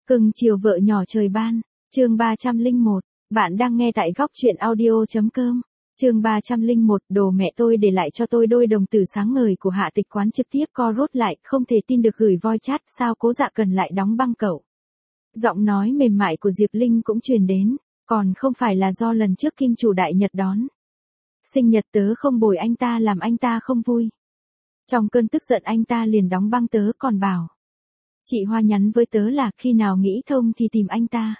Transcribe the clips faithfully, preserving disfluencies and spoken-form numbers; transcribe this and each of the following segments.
Cưng chiều vợ nhỏ trời ban, chương ba trăm lẻ một, bạn đang nghe tại góc truyện audio.com. Chương ba trăm lẻ một, đồ mẹ tôi để lại cho tôi đôi đồng tử sáng ngời của Hạ Tịch Quán trực tiếp co rút lại, không thể tin được gửi voi chat, sao Cố Dạ Cần lại đóng băng cậu. Giọng nói mềm mại của Diệp Linh cũng truyền đến, còn không phải là do lần trước Kim Chủ đại nhật đón sinh nhật tớ không bồi anh ta làm anh ta không vui. Trong cơn tức giận anh ta liền đóng băng tớ, còn bảo chị Hoa nhắn với tớ là khi nào nghĩ thông thì tìm anh ta.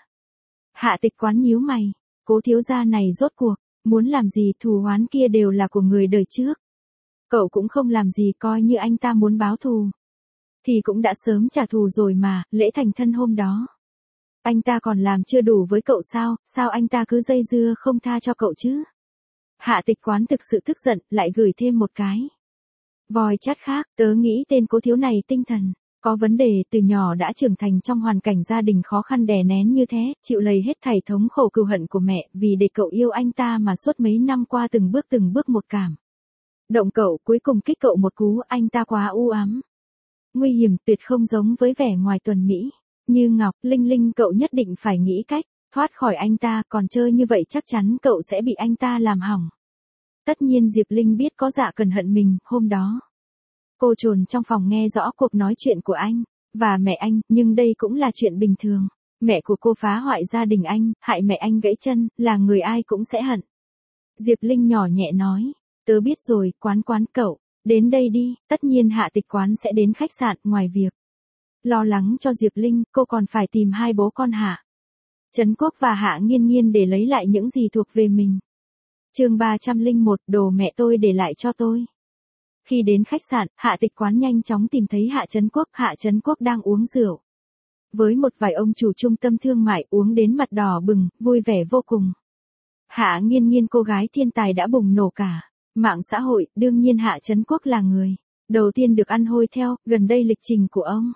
Hạ Tịch Quán nhíu mày, Cố thiếu gia này rốt cuộc muốn làm gì, thù oán kia đều là của người đời trước. Cậu cũng không làm gì, coi như anh ta muốn báo thù thì cũng đã sớm trả thù rồi mà, lễ thành thân hôm đó anh ta còn làm chưa đủ với cậu sao, sao anh ta cứ dây dưa không tha cho cậu chứ. Hạ Tịch Quán thực sự tức giận, lại gửi thêm một cái voi chat khác, tớ nghĩ tên Cố thiếu này tinh thần có vấn đề, từ nhỏ đã trưởng thành trong hoàn cảnh gia đình khó khăn đè nén như thế, chịu lầy hết thảy thống khổ cừu hận của mẹ, vì để cậu yêu anh ta mà suốt mấy năm qua từng bước từng bước một cảm động cậu, cuối cùng kích cậu một cú, anh ta quá u ám, nguy hiểm, tuyệt không giống với vẻ ngoài tuần mỹ như ngọc. Linh Linh, cậu nhất định phải nghĩ cách thoát khỏi anh ta, còn chơi như vậy chắc chắn cậu sẽ bị anh ta làm hỏng. Tất nhiên Diệp Linh biết Có Dạ Cần hận mình, hôm đó cô trồn trong phòng nghe rõ cuộc nói chuyện của anh và mẹ anh, nhưng đây cũng là chuyện bình thường. Mẹ của cô phá hoại gia đình anh, hại mẹ anh gãy chân, là người ai cũng sẽ hận. Diệp Linh nhỏ nhẹ nói, tớ biết rồi, Quán Quán cậu đến đây đi. Tất nhiên Hạ Tịch Quán sẽ đến khách sạn. Ngoài việc lo lắng cho Diệp Linh, cô còn phải tìm hai bố con Hạ Trấn Quốc và Hạ Nghiên Nghiên để lấy lại những gì thuộc về mình. Chương ba trăm lẻ một, đồ mẹ tôi để lại cho tôi. Khi đến khách sạn, Hạ Tịch Quán nhanh chóng tìm thấy Hạ Trấn Quốc. Hạ Trấn Quốc đang uống rượu với một vài ông chủ trung tâm thương mại, uống đến mặt đỏ bừng, vui vẻ vô cùng. Hạ Nghiên Nghiên, cô gái thiên tài đã bùng nổ cả mạng xã hội, đương nhiên Hạ Trấn Quốc là người đầu tiên được ăn hôi theo. Gần đây lịch trình của ông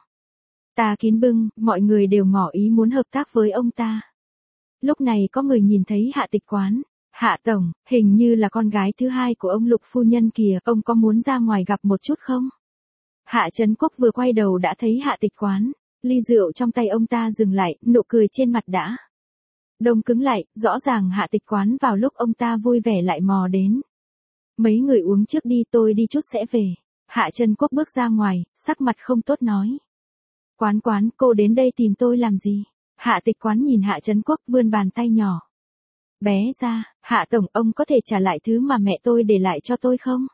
ta kín bưng, mọi người đều ngỏ ý muốn hợp tác với ông ta. Lúc này có người nhìn thấy Hạ Tịch Quán. Hạ tổng, hình như là con gái thứ hai của ông Lục phu nhân kìa, ông có muốn ra ngoài gặp một chút không? Hạ Trấn Quốc vừa quay đầu đã thấy Hạ Tịch Quán, ly rượu trong tay ông ta dừng lại, nụ cười trên mặt đã đông cứng lại, rõ ràng Hạ Tịch Quán vào lúc ông ta vui vẻ lại mò đến. Mấy người uống trước đi, tôi đi chút sẽ về. Hạ Trấn Quốc bước ra ngoài, sắc mặt không tốt nói. Quán Quán, cô đến đây tìm tôi làm gì? Hạ Tịch Quán nhìn Hạ Trấn Quốc, vươn bàn tay nhỏ bé ra, Hạ tổng, ông có thể trả lại thứ mà mẹ tôi để lại cho tôi không?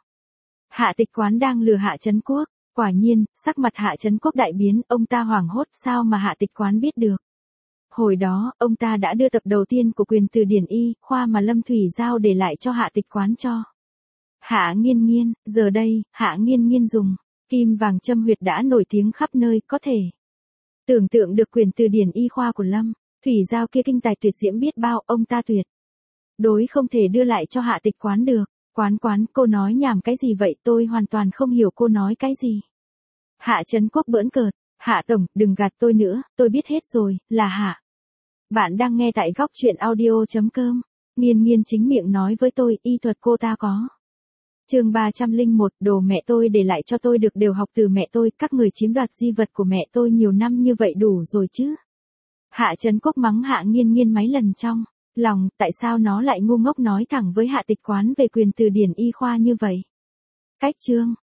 Hạ Tịch Quán đang lừa Hạ Trấn Quốc. Quả nhiên, sắc mặt Hạ Trấn Quốc đại biến, ông ta hoảng hốt, sao mà Hạ Tịch Quán biết được? Hồi đó, ông ta đã đưa tập đầu tiên của quyền từ điển y khoa mà Lâm Thủy Giao để lại cho Hạ Tịch Quán cho Hạ Nghiên Nghiên. Giờ đây, Hạ Nghiên Nghiên dùng kim vàng châm huyệt đã nổi tiếng khắp nơi, có thể tưởng tượng được quyền từ điển y khoa của Lâm Thủy Giao kia kinh tài tuyệt diễm biết bao, ông ta tuyệt đối không thể đưa lại cho Hạ Tịch Quán được. Quán Quán, cô nói nhảm cái gì vậy, tôi hoàn toàn không hiểu cô nói cái gì. Hạ Trấn Quốc bỡn cợt, Hạ tổng, đừng gạt tôi nữa, tôi biết hết rồi, là Hạ. Bạn đang nghe tại góc truyện audio.com. Nghiên Nghiên chính miệng nói với tôi, y thuật cô ta có. Chương ba trăm lẻ một, đồ mẹ tôi để lại cho tôi được đều học từ mẹ tôi, các người chiếm đoạt di vật của mẹ tôi nhiều năm như vậy đủ rồi chứ. Hạ Trấn Quốc mắng Hạ Nghiên Nghiên mấy lần trong lòng, tại sao nó lại ngu ngốc nói thẳng với Hạ Tịch Quán về quyền từ điển y khoa như vậy. Cách chương